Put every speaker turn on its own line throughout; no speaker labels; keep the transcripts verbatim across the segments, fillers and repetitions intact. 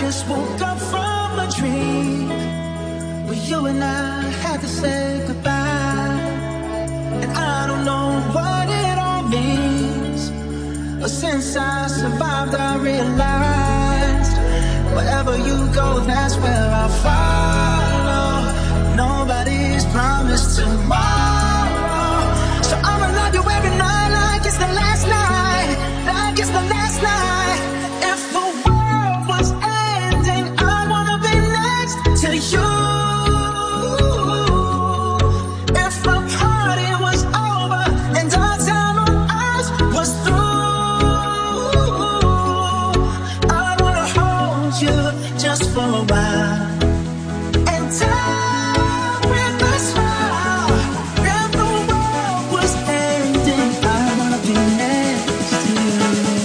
just woke up from a dream where you and I had to say goodbye. And I don't know what it all means, but since I survived I realized wherever you go, that's where I'll follow. Nobody's promised tomorrow, so I'ma love you every night like it's the last night, like it's the last night. If the world was ending, I wanna be next to you. If the party was over and our time on earth was through, I wanna hold you just for a while and die with a smile. If the world was ending, I wanna be next to you.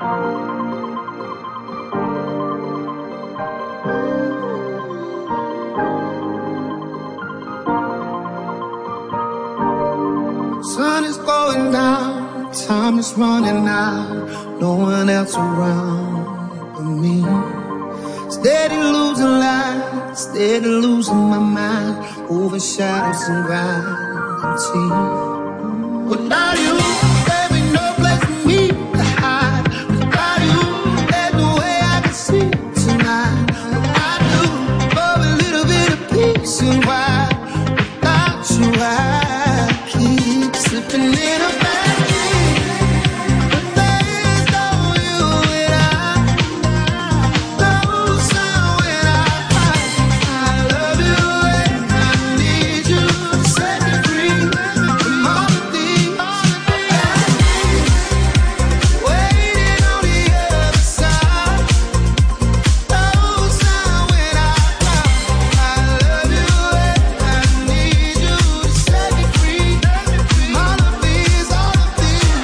Sun is going down, time is running out, no one else around but me. Steady losing light, steady losing my mind, over shadows and gravity. Without you, there be no place for me to hide. Without you, there's no way I can see tonight. I do for a little bit of peace and why without you I keep slipping in a bad dream. But there is no you and I, no sound when I cry. I love you and I need you to set me free from all of these waiting on the other side. No sound when I cry. I love you and I need you to set me free from all of these, all of these.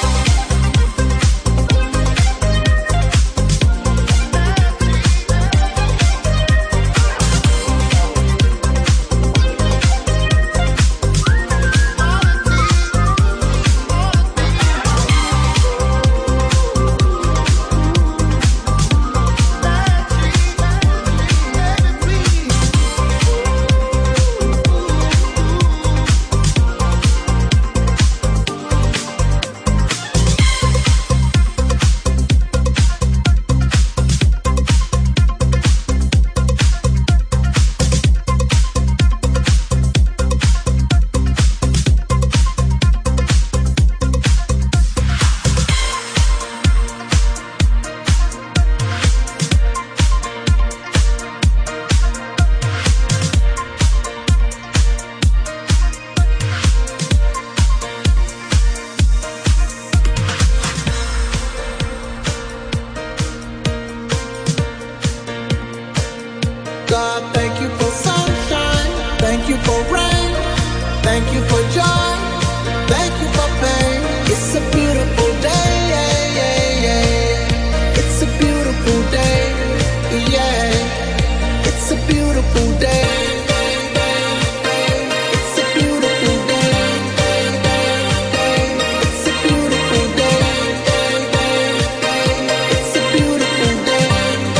God, thank you for sunshine, thank you for rain, thank you for joy, thank you for pain. It's a beautiful day, yeah, yeah, yeah. It's a beautiful day, yeah. It's a beautiful day. It's a beautiful day. It's a beautiful day. It's a beautiful day.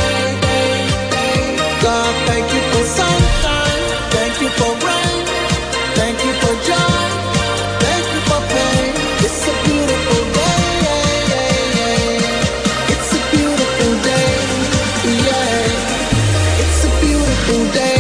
God, thank you for sunshine, thank you for rain, thank you for joy, thank you for pain. It's a beautiful day, yeah, yeah, yeah. It's a beautiful day, yeah. It's a beautiful day.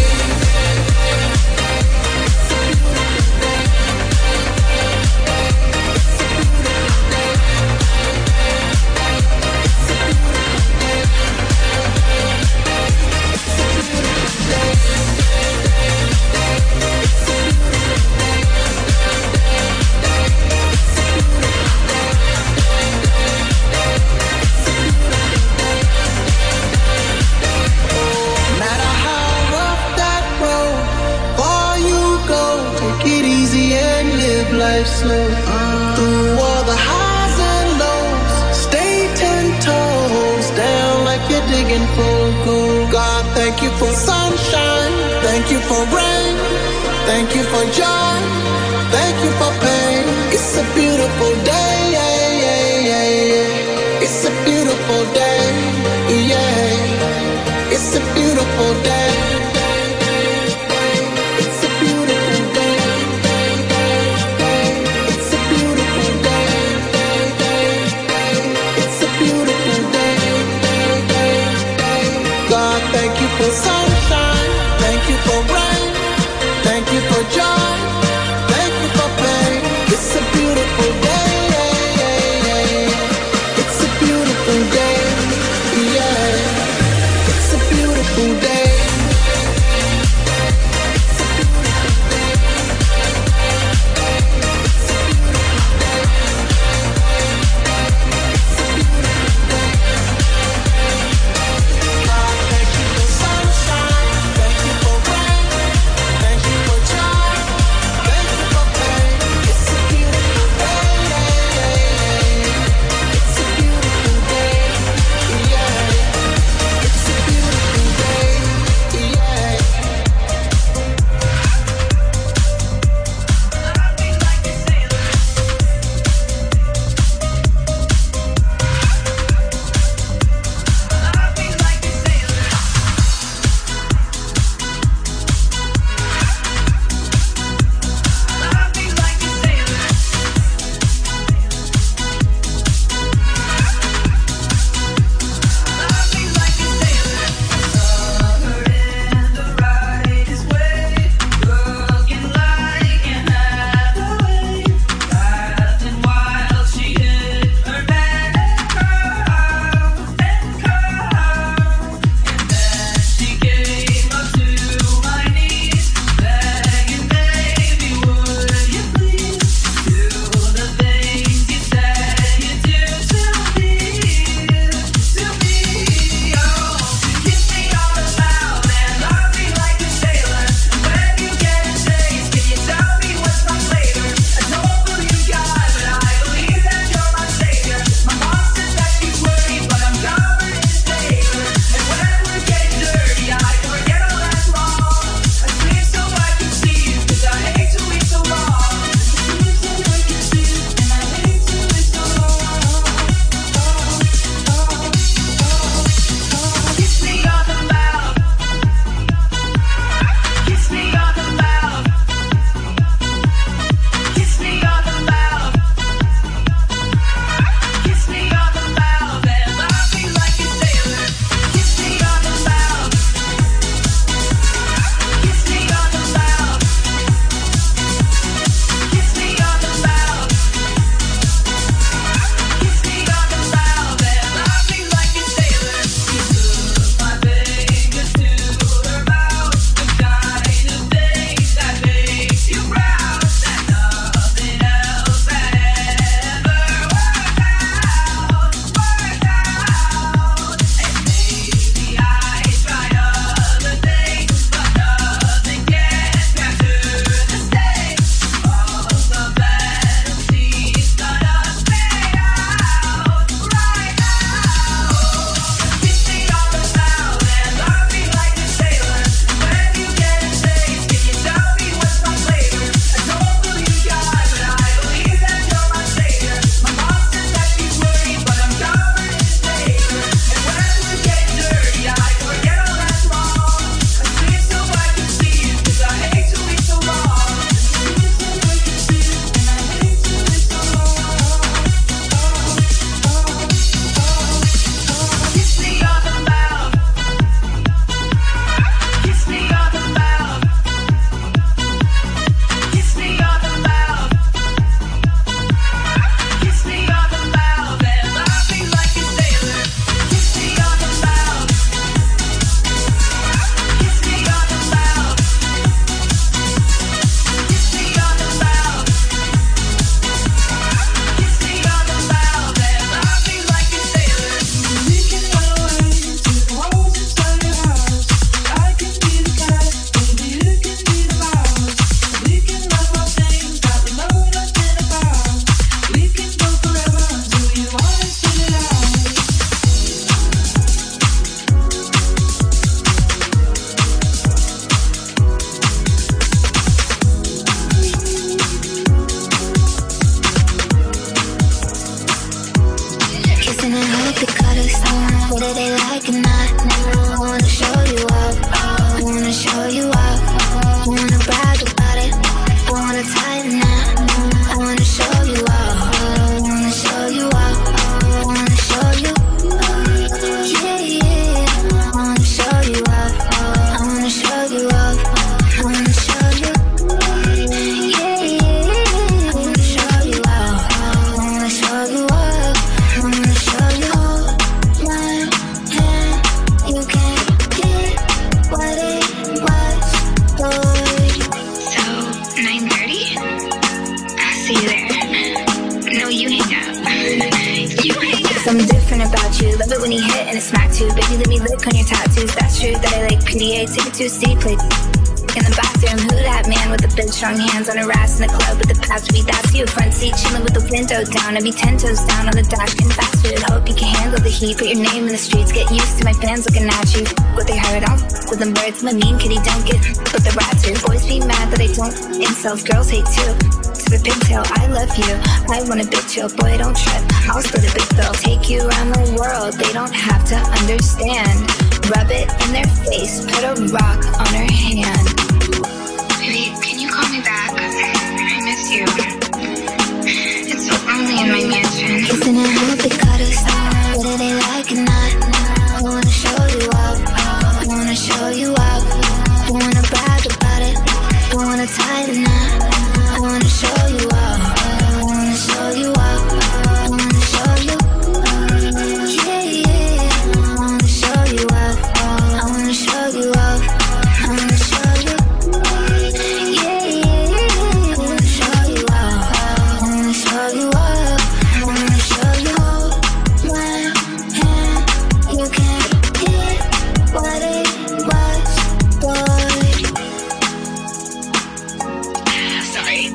Matter how rough that road, far you go, take it easy and live life slow. Through all the highs and lows, stay ten toes down like you're digging for gold. God, thank you for sunshine, thank you for rain, thank you for joy, thank you for pain. It's a beautiful day, yeah, yeah, yeah, yeah. It's a beautiful day, yeah. It's a beautiful day. It's a beautiful day. It's a beautiful day. It's a beautiful day. God, thank you for sunshine, thank you for rain, thank you for joy, thank you for pain. It's a beautiful day, yeah, yeah, yeah. It's a beautiful day, yeah. It's a beautiful
goddess. Whether they like or not, I wanna show you up. I wanna show you up. I wanna brag about it. I wanna tie the knot. I wanna show you up. I wanna show you up. I wanna show you. Yeah, yeah. I wanna show you up. I wanna show you up. I wanna show you. Yeah, yeah. I wanna show you up. I wanna show you up. I wanna show you. Hold my hand. You can't get what it was, boy.
So, nine thirty? I'll see you there. No, you hang up. You hang up.
Something different about you. Love it when you hit and it's smack too. Baby, let me lick on your tattoos. That's true that I like P D A. Take it to a steep plate. In the bathroom, who that man with the big strong hands on her ass in the club with the past beat? That's you. Front seat, chilling with the window down. I be ten toes down on the dash, getting fast food. Hope you can handle the heat. Put your name in the streets. Get used to my fans looking at you. What they heard, I don't f- with them birds. I'm a mean kitty, don't get with the rats here. Boys be mad that I don't. Incels, girls hate too. To the pigtail, I love you. I want a big chill, boy, don't trip. I'll split a big bill. Take you around the world. They don't have to understand. Rub it in their face. Put a rock on her hand.
Baby, can you call me back? I miss you. It's so lonely in my mansion.
Kissing and hope they cut us. Whether they like or not, I wanna show you up. I wanna show you up. I wanna brag about it. I wanna tie the knot. I wanna show you up. I wanna show you up. I wanna show you. Yeah, yeah. I wanna show you up. I wanna show you up. I wanna show you. Yeah, yeah. I wanna show you up. I wanna show you up. I wanna show you. Hold my hand. You can't get what it was, boy.
Sorry.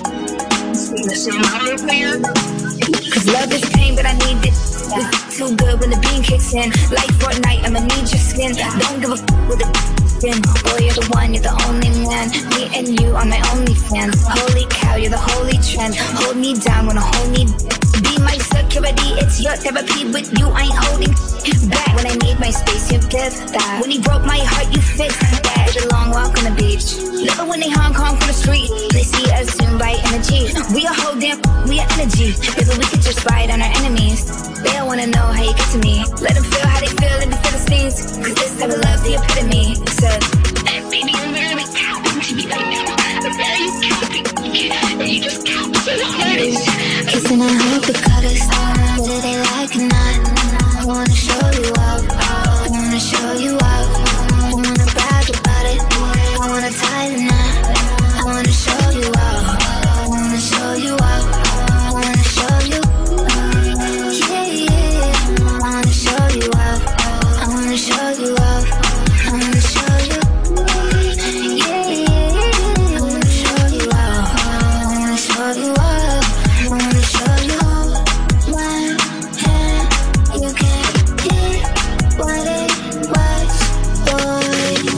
Cause love is pain, but I need it. It's too good when the beam kicks in. Like Fortnite, I'ma need your skin. Don't give a f with the skin. Boy, you're the one, you're the only man. Me and you are my only fans. Holy cow, you're the holy trend. Hold me down when I hold me. Be my security, it's your therapy. With you, I ain't holding back. When I need my space, you give that. When you broke my heart, you fixed that. It's a long walk on the beach. Love it when they Hong Kong from the street. They see us soon by energy. We are whole damn, we are energy. Maybe we could just ride on our enemies. They don't wanna know how you get to me. Let them feel how they feel in the Philistines. Cause this type of love's the epitome. So, baby, you're literally counting to me right now. I'm very counting. And you just count so hard.
Kissing and hope they cut us. Whether they like or not, I wanna show you up. I wanna show you up. I wanna brag about it. I wanna tie the knot. I wanna show you up. I wanna show you up. I wanna show you. Yeah, yeah. I wanna show you up. I wanna show you up. I wanna show you. Yeah, yeah. I wanna show you up. I wanna show you up. I wanna show you. Hold my hand. You can't get what it was, boy.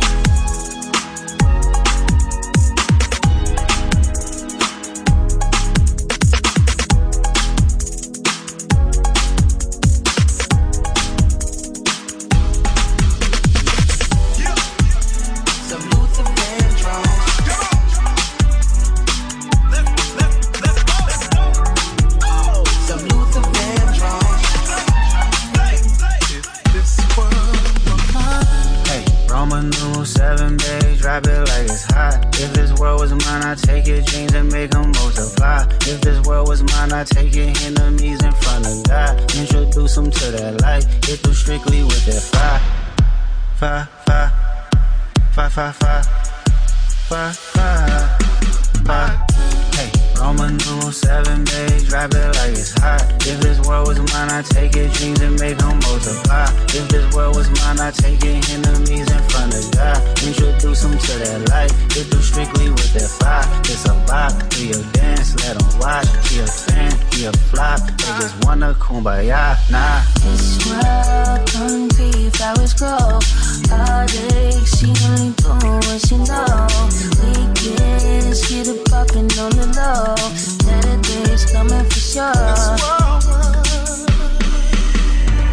Seven days, drop it like it's hot. If this world was mine, I'd take your dreams and make them multiply. If this world was mine, I'd take your enemies in front of God. Introduce them to that light. Hit them strictly with that fire. Fire, fire, fire, fire, fire, fire, fire, fire. Hey, Roman numeral seven days, drop it like it's hot. If this world was mine, I'd take your dreams and make them multiply. If this world was mine, I'd take your enemies in front of God. Introduce them to that light, hit them strictly with that fire. It's a lock, do your dance, let them watch. Be a fan, be a flop, they just wanna kumbaya, nah.
This world don't see flowers grow. All day, she only doing what she know. Weekends, get it poppin' on the low. Saturdays coming for sure.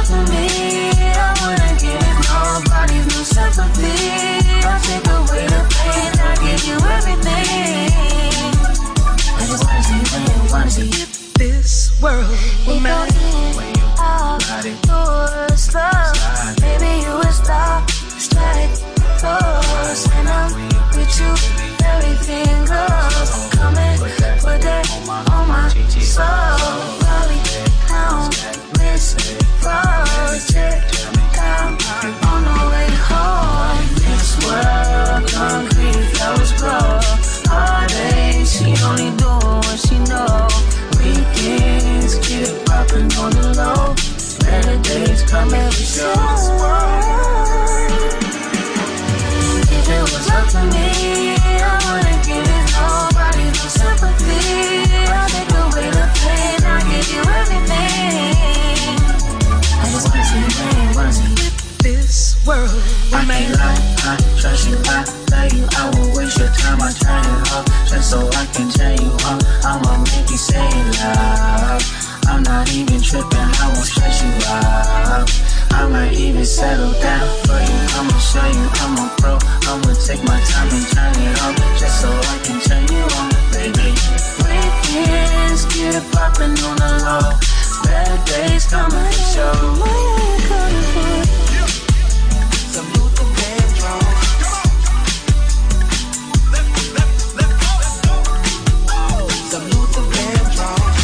up to me, I wouldn't give nobody no sympathy. I'll take away the pain, I'll give you everything. I just wanna see you win, wanna see you. This world will matter when you out your slow. Baby, you a star, strike force. And I'm with you, everything goes. Come and put that on my soul. Rolly down this project. I'm on the way home. This world, concrete flowers grow. All day, she only doing what she know. Weekends, get it poppin' on the low. Better days coming for sure. If it was up to me, I wouldn't give it nobody no sympathy. I'll take away the pain, I'll give you everything. I just wanna see you win, wanna see you. This world will make it. I can't lie, I trust you, I love you. I won't waste your time, I turn it off just so I can tell you how I'ma make you say love. I'm not even tripping, I won't stress you out. I might even settle down for you. I'ma show you I'm a pro. I'ma take my time and turn it off just so I can turn you on, baby. Weekends, get it poppin' on the low. Bad days coming for sure. Why are you coming for? Some Luther Vandross. Some Luther Vandross.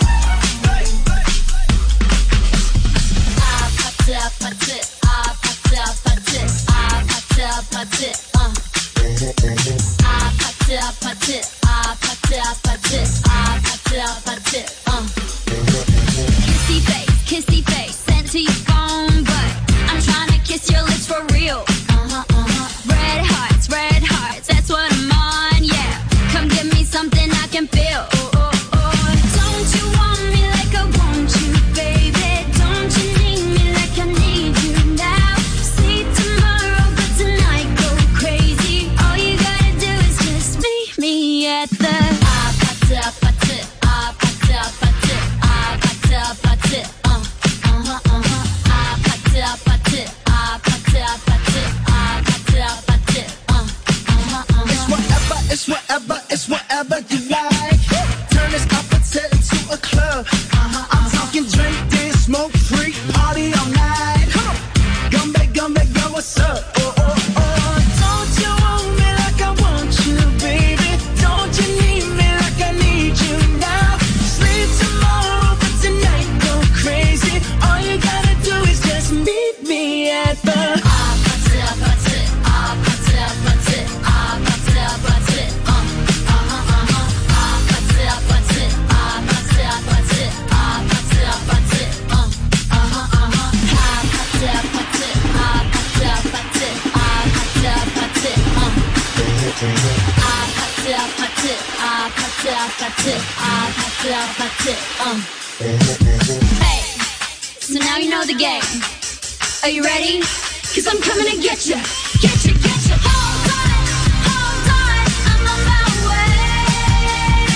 I popped it, I popped it, I popped it, I popped it, I popped it, I popped it, uh. I popped it, I popped it, I popped it, I popped it, I popped it, I popped it, uh. Kissy face, kissy face, sent to your phone, but I'm trying to kiss your lips for real. Uh-huh, uh-huh. Red hearts, red hearts, that's what I'm on, yeah. Come give me something I can feel. Oh, oh, oh. Don't you want me like I want you, baby? Don't you need me like I need you now? Sleep tomorrow, but tonight go crazy. All you gotta do is just meet me at the I popped it, I popped it, I popped it, I popped it, I popped it, I popped it, uh, uh-huh, uh-huh. I popped it, I popped it, I popped it, I popped it, I popped it, I popped it, uh, uh-huh, uh-huh.
It's whatever, it's whatever, it's whatever you like. Turn this opposite into a club. Uh-huh, I'm talking drink, dance, smoke, free, party all night. Come on, Gumbe, Gumbe, yo, what's up? Oh, oh, oh. Don't you want me like I want you, baby? Don't you need me like I need you now? Sleep tomorrow, but tonight go crazy. All you gotta do is just meet me at the I popped it, I popped it, I popped it, I popped it, I popped it, I popped it, uh, uh-huh, uh-huh. I popped it, I popped it, I popped it, I popped it, I popped it, I popped it, uh, uh-huh, uh-huh. I popped it, I popped it, I popped it, I popped it, I popped it, I popped it, uh. I popped it, I popped it, I popped it, I popped it, I popped it, I popped it, uh. Hey, so now you know the game. Are you ready? Cause I'm coming to get you, get you, get you. Hold on, hold on, I'm on my way.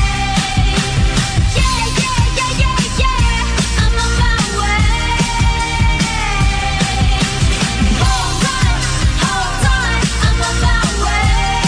Yeah, yeah, yeah, yeah, yeah, I'm on my way. Hold on, hold on, I'm on my way.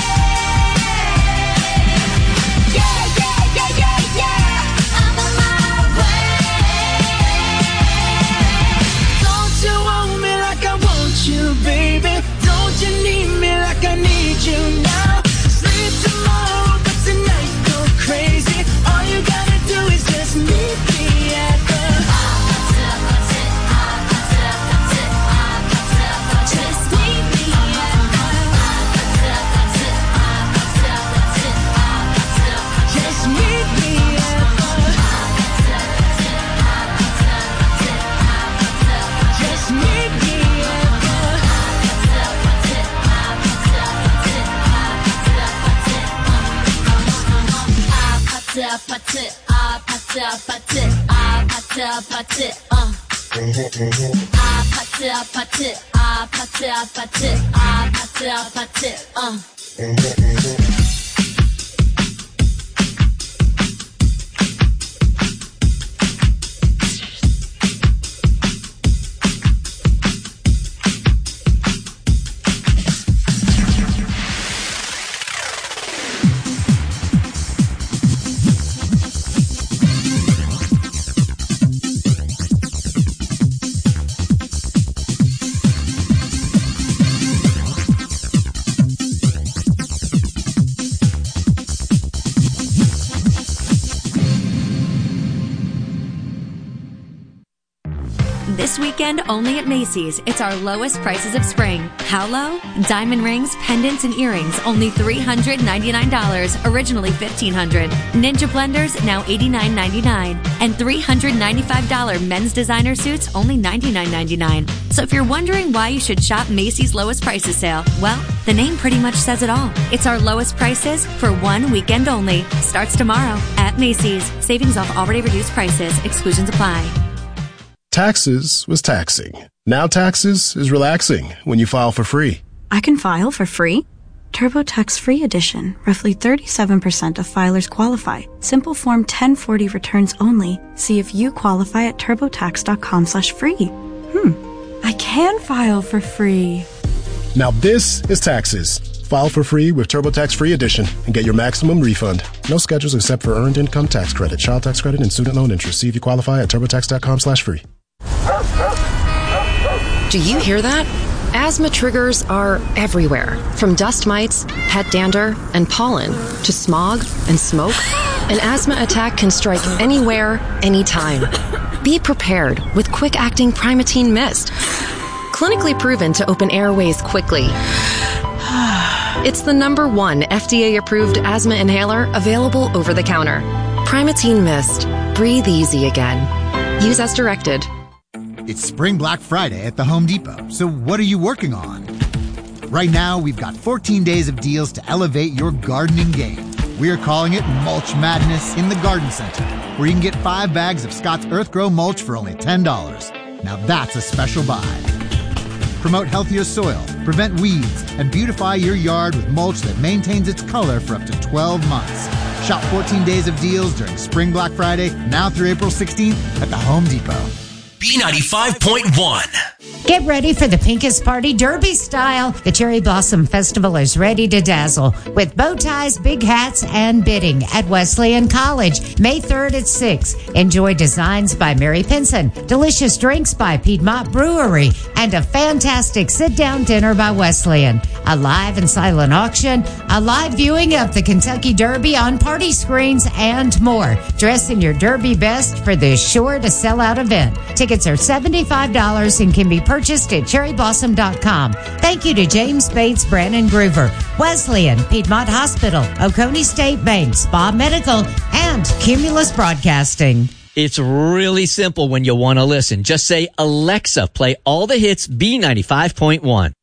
Yeah, yeah, yeah, yeah, yeah, I'm on my way. Don't you want me like I want you, baby? Don't you need me like I need you now? Sleep tomorrow, but tonight go crazy. All you gotta do is just meet me at the I popped it, I popped it, I popped it, I popped it, I popped it, I popped it. Just meet me at the I popped it, I popped it, I popped it, I popped it, I popped it, I popped it. Just meet me at the I popped it, I popped it, I popped it, I popped it, I popped it, I popped it. Just meet me at the I popped it, I popped it, I popped it, I popped it, I popped it, I popped it, uh, uh-huh, uh-huh. I popped it, I popped it, I popped it, I popped it, I popped it, I popped it, uh. I popped it, I popped it, I popped it, I popped it, I popped it, I popped it, uh.
This weekend, only at Macy's, it's our lowest prices of spring. How low? Diamond rings, pendants, and earrings, only three hundred ninety-nine dollars, originally fifteen hundred dollars. Ninja blenders, now eighty-nine ninety-nine. And three hundred ninety-five dollars men's designer suits, only ninety-nine ninety-nine. So if you're wondering why you should shop Macy's lowest prices sale, well, the name pretty much says it all. It's our lowest prices for one weekend only. Starts tomorrow at Macy's. Savings off already reduced prices. Exclusions apply.
Taxes was taxing. Now taxes is relaxing when you file for free.
I can file for free? TurboTax Free Edition. Roughly thirty-seven percent of filers qualify. Simple Form ten forty returns only. See if you qualify at turbotax.com slash free. Hmm. I can file for free.
Now this is taxes. File for free with TurboTax Free Edition and get your maximum refund. No schedules except for earned income tax credit, child tax credit, and student loan interest. See if you qualify at turbotax.com slash free.
Do you hear that? Asthma triggers are everywhere, from dust mites, pet dander, and pollen, to smog and smoke. An asthma attack can strike anywhere, anytime. Be prepared with quick-acting Primatene Mist. Clinically proven to open airways quickly. It's the number one F D A-approved asthma inhaler available over the counter. Primatene Mist. Breathe easy again. Use as directed.
It's Spring Black Friday at the Home Depot, so what are you working on? Right now, we've got fourteen days of deals to elevate your gardening game. We're calling it Mulch Madness in the Garden Center, where you can get five bags of Scott's Earthgrow mulch for only ten dollars. Now that's a special buy. Promote healthier soil, prevent weeds, and beautify your yard with mulch that maintains its color for up to twelve months. Shop fourteen days of deals during Spring Black Friday, now through April sixteenth at the Home Depot.
B ninety-five point one.
Get ready for the Pinkest Party Derby style. The Cherry Blossom Festival is ready to dazzle with bow ties, big hats, and bidding at Wesleyan College. May third at six. Enjoy designs by Mary Pinson, delicious drinks by Piedmont Brewery, and a fantastic sit-down dinner by Wesleyan. A live and silent auction, a live viewing of the Kentucky Derby on party screens, and more. Dress in your Derby best for this sure-to-sell-out event. Tickets are seventy-five dollars and can be purchased at cherry blossom dot com. Thank you to James Bates, Brandon Groover, Wesleyan, Piedmont Hospital, Oconee State Bank, Spa Medical, and Cumulus Broadcasting.
It's really simple when you want to listen. Just say, Alexa, play all the hits B ninety-five point one.